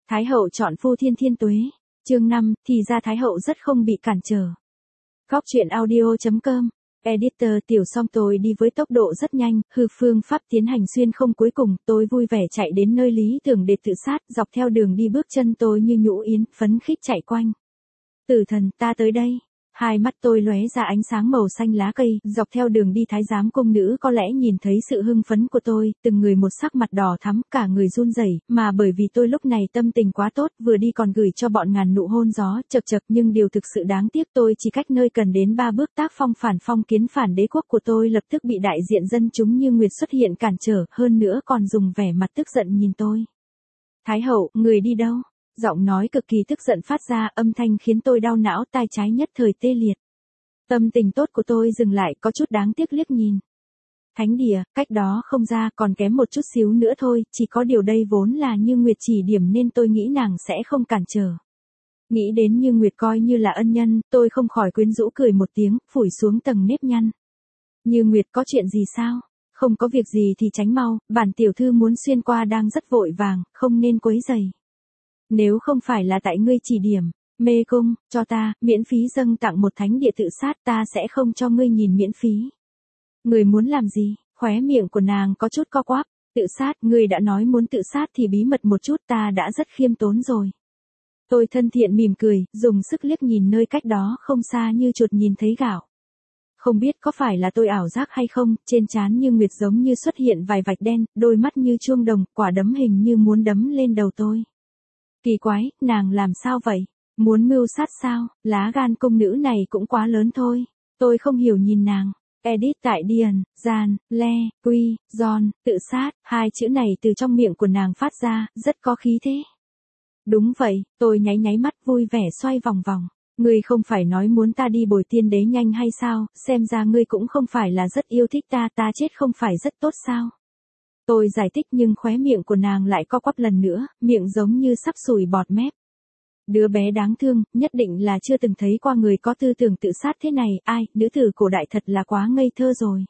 Thái hậu chọn phu thiên thiên tuế. Chương 5, thì ra Thái hậu rất không bị cản trở. Góc truyện audio.com. Editor Tiểu Song tôi đi với tốc độ rất nhanh, phương pháp tiến hành xuyên không cuối cùng, tôi vui vẻ chạy đến nơi lý tưởng để tự sát, dọc theo đường đi bước chân tôi như nhũ yến, phấn khích chạy quanh. Tử thần, ta tới đây. Hai mắt tôi lóe ra ánh sáng màu xanh lá cây, dọc theo đường đi thái giám cung nữ có lẽ nhìn thấy sự hưng phấn của tôi, từng người một sắc mặt đỏ thắm, cả người run rẩy, mà bởi vì tôi lúc này tâm tình quá tốt, vừa đi còn gửi cho bọn ngàn nụ hôn gió, chập chập, nhưng điều thực sự đáng tiếc tôi chỉ cách nơi cần đến 3 bước tác phong kiến phản đế quốc của tôi lập tức bị đại diện dân chúng như Nguyệt xuất hiện cản trở, hơn nữa còn dùng vẻ mặt tức giận nhìn tôi. Thái hậu, người đi đâu? Giọng nói cực kỳ tức giận phát ra, âm thanh khiến tôi đau não, tai trái nhất thời tê liệt. Tâm tình tốt của tôi dừng lại, có chút đáng tiếc liếc nhìn. Thánh địa, cách đó không ra, còn kém một chút xíu nữa thôi, chỉ có điều đây vốn là Như Nguyệt chỉ điểm nên tôi nghĩ nàng sẽ không cản trở. Nghĩ đến Như Nguyệt coi như là ân nhân, tôi không khỏi quyến rũ cười một tiếng, phủi xuống tầng nếp nhăn. Như Nguyệt, có chuyện gì sao? Không có việc gì thì tránh mau, bản tiểu thư muốn xuyên qua đang rất vội vàng, không nên quấy rầy. Nếu không phải là tại ngươi chỉ điểm, mê cung, cho ta, miễn phí dâng tặng một thánh địa tự sát, ta sẽ không cho ngươi nhìn miễn phí. Ngươi muốn làm gì? Khóe miệng của nàng có chút co quắp. Tự sát, ngươi đã nói muốn tự sát thì bí mật một chút, ta đã rất khiêm tốn rồi. Tôi thân thiện mỉm cười, dùng sức liếc nhìn nơi cách đó không xa như chuột nhìn thấy gạo. Không biết có phải là tôi ảo giác hay không, trên trán Như Nguyệt giống như xuất hiện vài vạch đen, đôi mắt như chuông đồng, quả đấm hình như muốn đấm lên đầu tôi. Kỳ quái, nàng làm sao vậy? Muốn mưu sát sao? Lá gan công nữ này cũng quá lớn thôi. Tôi không hiểu nhìn nàng. Edit tại Điền, Gian, Le, Quy, Giòn, tự sát, hai chữ này từ trong miệng của nàng phát ra, rất có khí thế. Đúng vậy, tôi nháy nháy mắt vui vẻ xoay vòng vòng. Ngươi không phải nói muốn ta đi bồi tiên đế nhanh hay sao? Xem ra ngươi cũng không phải là rất yêu thích ta, ta chết không phải rất tốt sao? Tôi giải thích nhưng khóe miệng của nàng lại co quắp lần nữa, miệng giống như sắp sùi bọt mép. Đứa bé đáng thương, nhất định là chưa từng thấy qua người có tư tưởng tự sát thế này, ai, nữ tử cổ đại thật là quá ngây thơ rồi.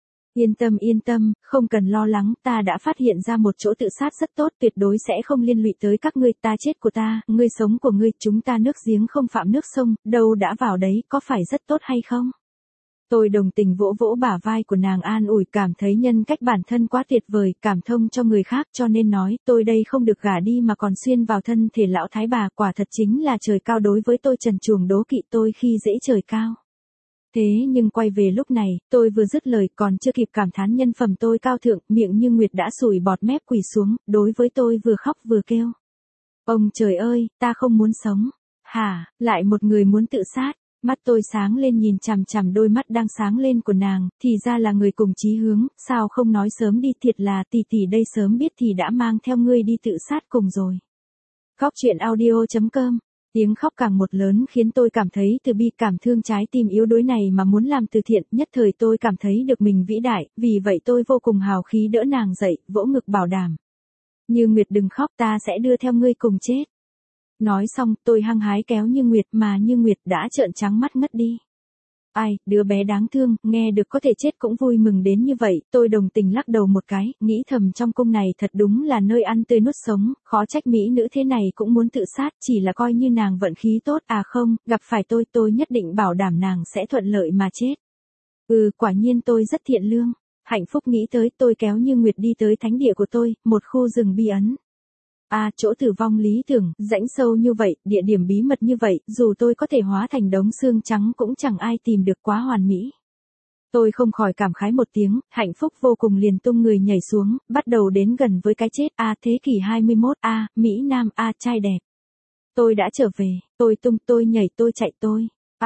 Yên tâm, không cần lo lắng, ta đã phát hiện ra một chỗ tự sát rất tốt, tuyệt đối sẽ không liên lụy tới các ngươi, ta chết của ta, ngươi sống của ngươi, chúng ta nước giếng không phạm nước sông, đâu đã vào đấy, có phải rất tốt hay không? Tôi đồng tình vỗ vỗ bả vai của nàng an ủi, cảm thấy nhân cách bản thân quá tuyệt vời, cảm thông cho người khác, cho nên nói, tôi đây không được gả đi mà còn xuyên vào thân thể lão thái bà, quả thật chính là trời cao đối với tôi, trần truồng đố kỵ tôi khi dễ trời cao. Thế nhưng quay về lúc này, tôi vừa dứt lời còn chưa kịp cảm thán nhân phẩm tôi cao thượng, miệng Như Nguyệt đã sùi bọt mép quỳ xuống, đối với tôi vừa khóc vừa kêu. Ông trời ơi, ta không muốn sống. Hả, lại một người muốn tự sát. Mắt tôi sáng lên nhìn chằm chằm đôi mắt đang sáng lên của nàng, thì ra là người cùng chí hướng, sao không nói sớm đi, thiệt là tỷ tỷ đây sớm biết thì đã mang theo ngươi đi tự sát cùng rồi. Góc truyện audio.com. Tiếng khóc càng một lớn khiến tôi cảm thấy từ bi, cảm thương trái tim yếu đuối này mà muốn làm từ thiện, nhất thời tôi cảm thấy được mình vĩ đại, vì vậy tôi vô cùng hào khí đỡ nàng dậy, vỗ ngực bảo đảm. Như Nguyệt đừng khóc, ta sẽ đưa theo ngươi cùng chết. Nói xong, tôi hăng hái kéo Như Nguyệt mà Như Nguyệt đã trợn trắng mắt ngất đi. Ai, đứa bé đáng thương, nghe được có thể chết cũng vui mừng đến như vậy, tôi đồng tình lắc đầu một cái, nghĩ thầm trong cung này thật đúng là nơi ăn tươi nuốt sống, khó trách mỹ nữ thế này cũng muốn tự sát, chỉ là coi như nàng vận khí tốt, à không, gặp phải tôi nhất định bảo đảm nàng sẽ thuận lợi mà chết. Quả nhiên tôi rất thiện lương, hạnh phúc nghĩ tới, tôi kéo Như Nguyệt đi tới thánh địa của tôi, một khu rừng bí ẩn. Chỗ tử vong lý tưởng, rãnh sâu như vậy, địa điểm bí mật như vậy, dù tôi có thể hóa thành đống xương trắng cũng chẳng ai tìm được, quá hoàn mỹ. Tôi không khỏi cảm khái một tiếng, hạnh phúc vô cùng liền tung người nhảy xuống, bắt đầu đến gần với cái chết, thế kỷ 21, Mỹ Nam, trai đẹp. Tôi đã trở về, tôi tung, tôi nhảy, tôi chạy, tôi.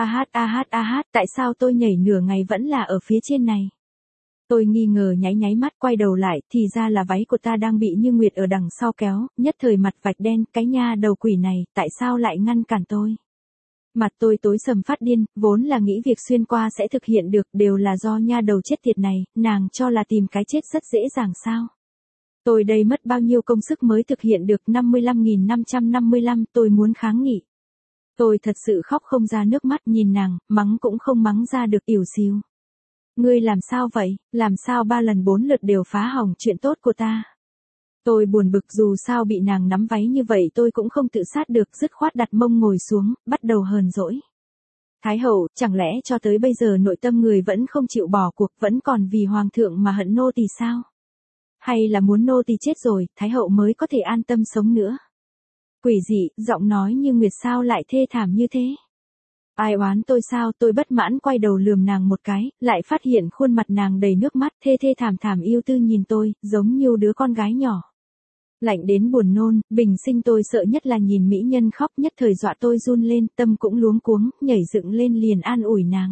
Tại sao tôi nhảy nửa ngày vẫn là ở phía trên này? Tôi nghi ngờ nháy nháy mắt quay đầu lại, thì ra là váy của ta đang bị Như Nguyệt ở đằng sau kéo, nhất thời mặt vạch đen, cái nha đầu quỷ này, tại sao lại ngăn cản tôi? Mặt tôi tối sầm phát điên, vốn là nghĩ việc xuyên qua sẽ thực hiện được, đều là do nha đầu chết tiệt này, nàng cho là tìm cái chết rất dễ dàng sao? Tôi đây mất bao nhiêu công sức mới thực hiện được 55.555, tôi muốn kháng nghị. Tôi thật sự khóc không ra nước mắt, nhìn nàng, mắng cũng không mắng ra được, ỉu xìu. Ngươi làm sao vậy, làm sao 3 lần 4 lượt đều phá hỏng chuyện tốt của ta? Tôi buồn bực dù sao bị nàng nắm váy như vậy tôi cũng không tự sát được, dứt khoát đặt mông ngồi xuống, bắt đầu hờn dỗi. Thái hậu, chẳng lẽ cho tới bây giờ nội tâm người vẫn không chịu bỏ cuộc, vẫn còn vì hoàng thượng mà hận nô tỳ sao? Hay là muốn nô tỳ chết rồi, thái hậu mới có thể an tâm sống nữa? Quỷ dị, giọng nói như nguyệt sao lại thê thảm như thế? Ai oán tôi sao? Tôi bất mãn quay đầu lườm nàng một cái, lại phát hiện khuôn mặt nàng đầy nước mắt, thê thê thảm thảm yêu tư nhìn tôi, giống như đứa con gái nhỏ. Lạnh đến buồn nôn, bình sinh tôi sợ nhất là nhìn mỹ nhân khóc, nhất thời dọa tôi run lên, tâm cũng luống cuống, nhảy dựng lên liền an ủi nàng.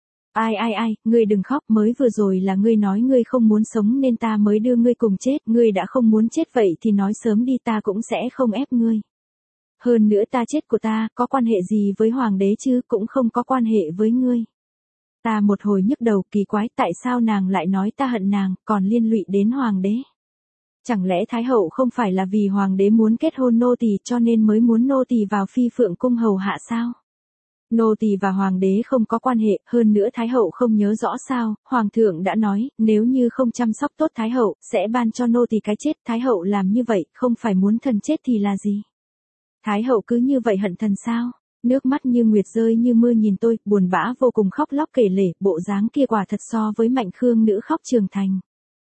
Ai, ngươi đừng khóc, mới vừa rồi là ngươi nói ngươi không muốn sống nên ta mới đưa ngươi cùng chết, ngươi đã không muốn chết vậy thì nói sớm đi, ta cũng sẽ không ép ngươi. Hơn nữa ta chết của ta, có quan hệ gì với hoàng đế chứ, cũng không có quan hệ với ngươi. Ta một hồi nhức đầu, kỳ quái tại sao nàng lại nói ta hận nàng, còn liên lụy đến hoàng đế. Chẳng lẽ thái hậu không phải là vì hoàng đế muốn kết hôn nô tỳ cho nên mới muốn nô tỳ vào phi phượng cung hầu hạ sao? Nô tỳ và hoàng đế không có quan hệ, hơn nữa thái hậu không nhớ rõ sao, hoàng thượng đã nói, nếu như không chăm sóc tốt thái hậu, sẽ ban cho nô tỳ cái chết, thái hậu làm như vậy, không phải muốn thần chết thì là gì? Thái hậu cứ như vậy hận thần sao? Nước mắt như nguyệt rơi như mưa nhìn tôi, buồn bã vô cùng khóc lóc kể lể, bộ dáng kia quả thật so với Mạnh Khương nữ khóc trưởng thành.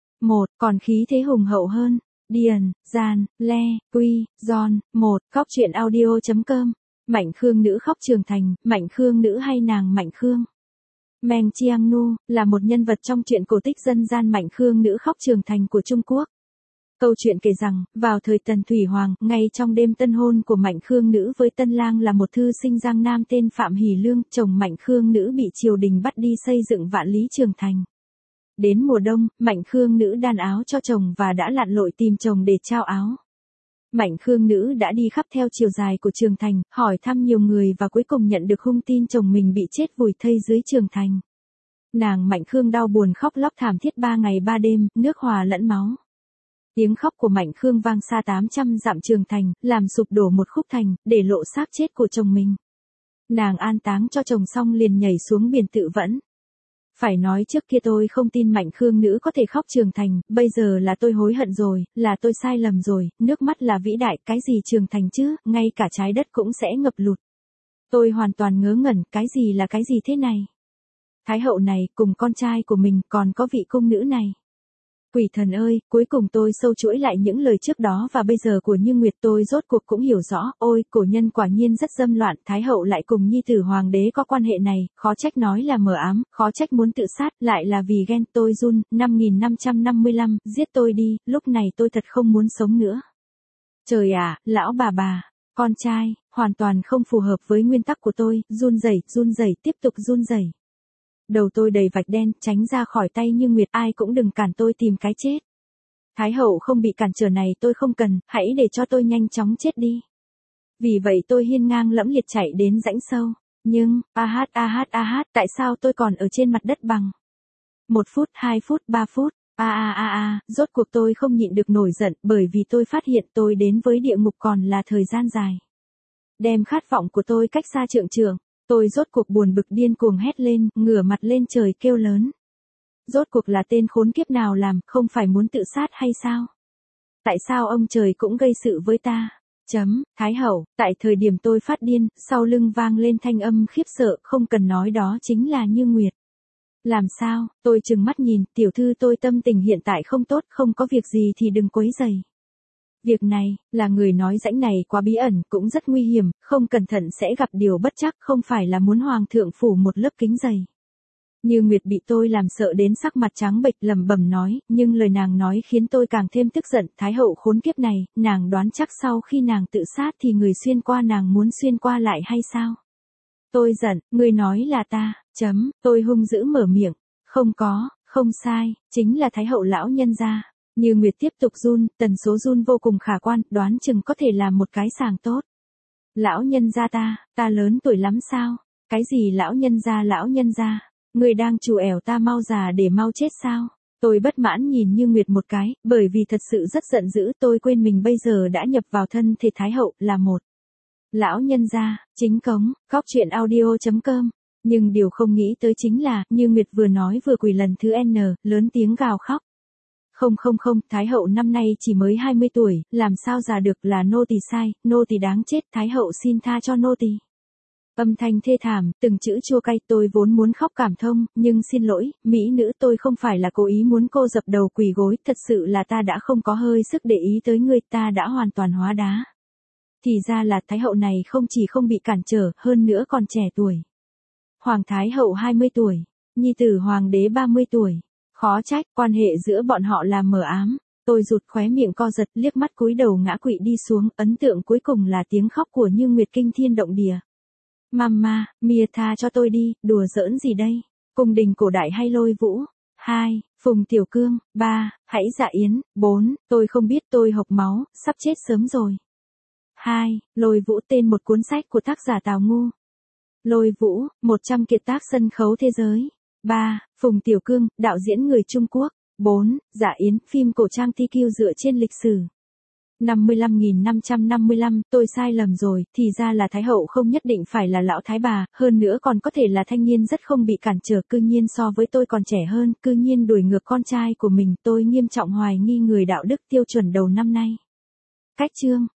Còn khí thế hùng hậu hơn. Điền, Gian, Le, Quy, Giòn, khóc chuyện audio.com. Mạnh Khương nữ khóc trưởng thành, Mạnh Khương nữ hay nàng Mạnh Khương? Meng Chiang Nu, là một nhân vật trong truyện cổ tích dân gian Mạnh Khương nữ khóc trưởng thành của Trung Quốc. Câu chuyện kể rằng, vào thời Tần Thủy Hoàng, ngay trong đêm tân hôn của Mạnh Khương nữ với tân lang là một thư sinh Giang Nam tên Phạm Hỷ Lương, chồng Mạnh Khương nữ bị triều đình bắt đi xây dựng Vạn Lý Trường Thành. Đến mùa đông, Mạnh Khương nữ đan áo cho chồng và đã lặn lội tìm chồng để trao áo. Mạnh Khương nữ đã đi khắp theo chiều dài của Trường Thành, hỏi thăm nhiều người và cuối cùng nhận được hung tin chồng mình bị chết vùi thây dưới Trường Thành. Nàng Mạnh Khương đau buồn khóc lóc thảm thiết 3 ngày 3 đêm, nước hòa lẫn máu. Tiếng khóc của Mạnh Khương vang xa 800 dặm Trường Thành, làm sụp đổ một khúc thành, để lộ xác chết của chồng mình. Nàng an táng cho chồng xong liền nhảy xuống biển tự vẫn. Phải nói trước kia tôi không tin Mạnh Khương nữ có thể khóc Trường Thành, bây giờ là tôi hối hận rồi, là tôi sai lầm rồi, nước mắt là vĩ đại, cái gì Trường Thành chứ, ngay cả trái đất cũng sẽ ngập lụt. Tôi hoàn toàn ngớ ngẩn, cái gì là cái gì thế này? Thái hậu này, cùng con trai của mình, còn có vị cung nữ này. Quỷ thần ơi, cuối cùng tôi sâu chuỗi lại những lời trước đó và bây giờ của Như Nguyệt, tôi rốt cuộc cũng hiểu rõ, ôi, cổ nhân quả nhiên rất dâm loạn, thái hậu lại cùng nhi tử hoàng đế có quan hệ này, khó trách nói là mờ ám, khó trách muốn tự sát, lại là vì ghen, tôi run, 5555, giết tôi đi, lúc này tôi thật không muốn sống nữa. Trời ạ, lão bà, con trai, hoàn toàn không phù hợp với nguyên tắc của tôi, run rẩy, tiếp tục run rẩy. Đầu tôi đầy vạch đen, tránh ra khỏi tay Như Nguyệt, ai cũng đừng cản tôi tìm cái chết. Thái hậu không bị cản trở này tôi không cần, hãy để cho tôi nhanh chóng chết đi. Vì vậy tôi hiên ngang lẫm liệt chạy đến rãnh sâu. Nhưng, tại sao tôi còn ở trên mặt đất bằng? 1 phút, 2 phút, 3 phút, rốt cuộc tôi không nhịn được nổi giận bởi vì tôi phát hiện tôi đến với địa ngục còn là thời gian dài. Đem khát vọng của tôi cách xa trượng trượng. Tôi rốt cuộc buồn bực điên cuồng hét lên, ngửa mặt lên trời kêu lớn. Rốt cuộc là tên khốn kiếp nào làm, không phải muốn tự sát hay sao? Tại sao ông trời cũng gây sự với ta? Thái hậu, tại thời điểm tôi phát điên, sau lưng vang lên thanh âm khiếp sợ, không cần nói đó chính là Như Nguyệt. Làm sao? Tôi trừng mắt nhìn, tiểu thư tôi tâm tình hiện tại không tốt, không có việc gì thì đừng quấy rầy. Việc này, là người nói rãnh này quá bí ẩn, cũng rất nguy hiểm, không cẩn thận sẽ gặp điều bất trắc, không phải là muốn hoàng thượng phủ một lớp kính dày. Như Nguyệt bị tôi làm sợ đến sắc mặt trắng bệch lẩm bẩm nói, nhưng lời nàng nói khiến tôi càng thêm tức giận, thái hậu khốn kiếp này, nàng đoán chắc sau khi nàng tự sát thì người xuyên qua nàng muốn xuyên qua lại hay sao? Tôi giận, ngươi nói là ta, tôi hung dữ mở miệng, không sai, chính là thái hậu lão nhân gia. Như Nguyệt tiếp tục run, tần số run vô cùng khả quan, đoán chừng có thể làm một cái sàng tốt. Lão nhân gia ta lớn tuổi lắm sao? Cái gì lão nhân gia, người đang trù ẻo ta mau già để mau chết sao? Tôi bất mãn nhìn Như Nguyệt một cái, bởi vì thật sự rất giận dữ, tôi quên mình bây giờ đã nhập vào thân thể thái hậu, là một lão nhân gia, chính cống, khóc chuyện audio.com. Nhưng điều không nghĩ tới chính là, Như Nguyệt vừa nói vừa quỳ lần thứ N, lớn tiếng gào khóc. Không không không, Thái hậu năm nay chỉ mới 20 tuổi, làm sao già được, là nô tỳ sai, nô tỳ đáng chết, Thái hậu xin tha cho nô tỳ. Âm thanh thê thảm, từng chữ chua cay, tôi vốn muốn khóc cảm thông, nhưng xin lỗi, mỹ nữ, tôi không phải là cố ý muốn cô dập đầu quỳ gối, thật sự là ta đã không có hơi sức để ý tới người, ta đã hoàn toàn hóa đá. Thì ra là Thái hậu này không chỉ không bị cản trở, hơn nữa còn trẻ tuổi. Hoàng Thái hậu 20 tuổi, nhi tử Hoàng đế 30 tuổi. Khó trách, quan hệ giữa bọn họ là mờ ám. Tôi rụt khóe miệng co giật, liếc mắt cúi đầu ngã quỵ đi xuống, ấn tượng cuối cùng là tiếng khóc của Như Nguyệt kinh thiên động địa. Mama, Mia tha cho tôi đi, đùa giỡn gì đây? Cung đình cổ đại hay Lôi Vũ? 2. Phùng Tiểu Cương. 3. Hãy Dạ Yến. 4. Tôi không biết, tôi hộc máu, sắp chết sớm rồi. 2. Lôi Vũ, tên một cuốn sách của tác giả Tào Ngu. Lôi Vũ, 100 kiệt tác sân khấu thế giới. 3. Phùng Tiểu Cương, đạo diễn người Trung Quốc. 4. Dạ Yến, phim cổ trang TQ dựa trên lịch sử. 55.555, tôi sai lầm rồi, thì ra là Thái hậu không nhất định phải là lão thái bà, hơn nữa còn có thể là thanh niên rất không bị cản trở, cư nhiên so với tôi còn trẻ hơn, cư nhiên đuổi ngược con trai của mình, tôi nghiêm trọng hoài nghi người đạo đức tiêu chuẩn đầu năm nay. Cách chương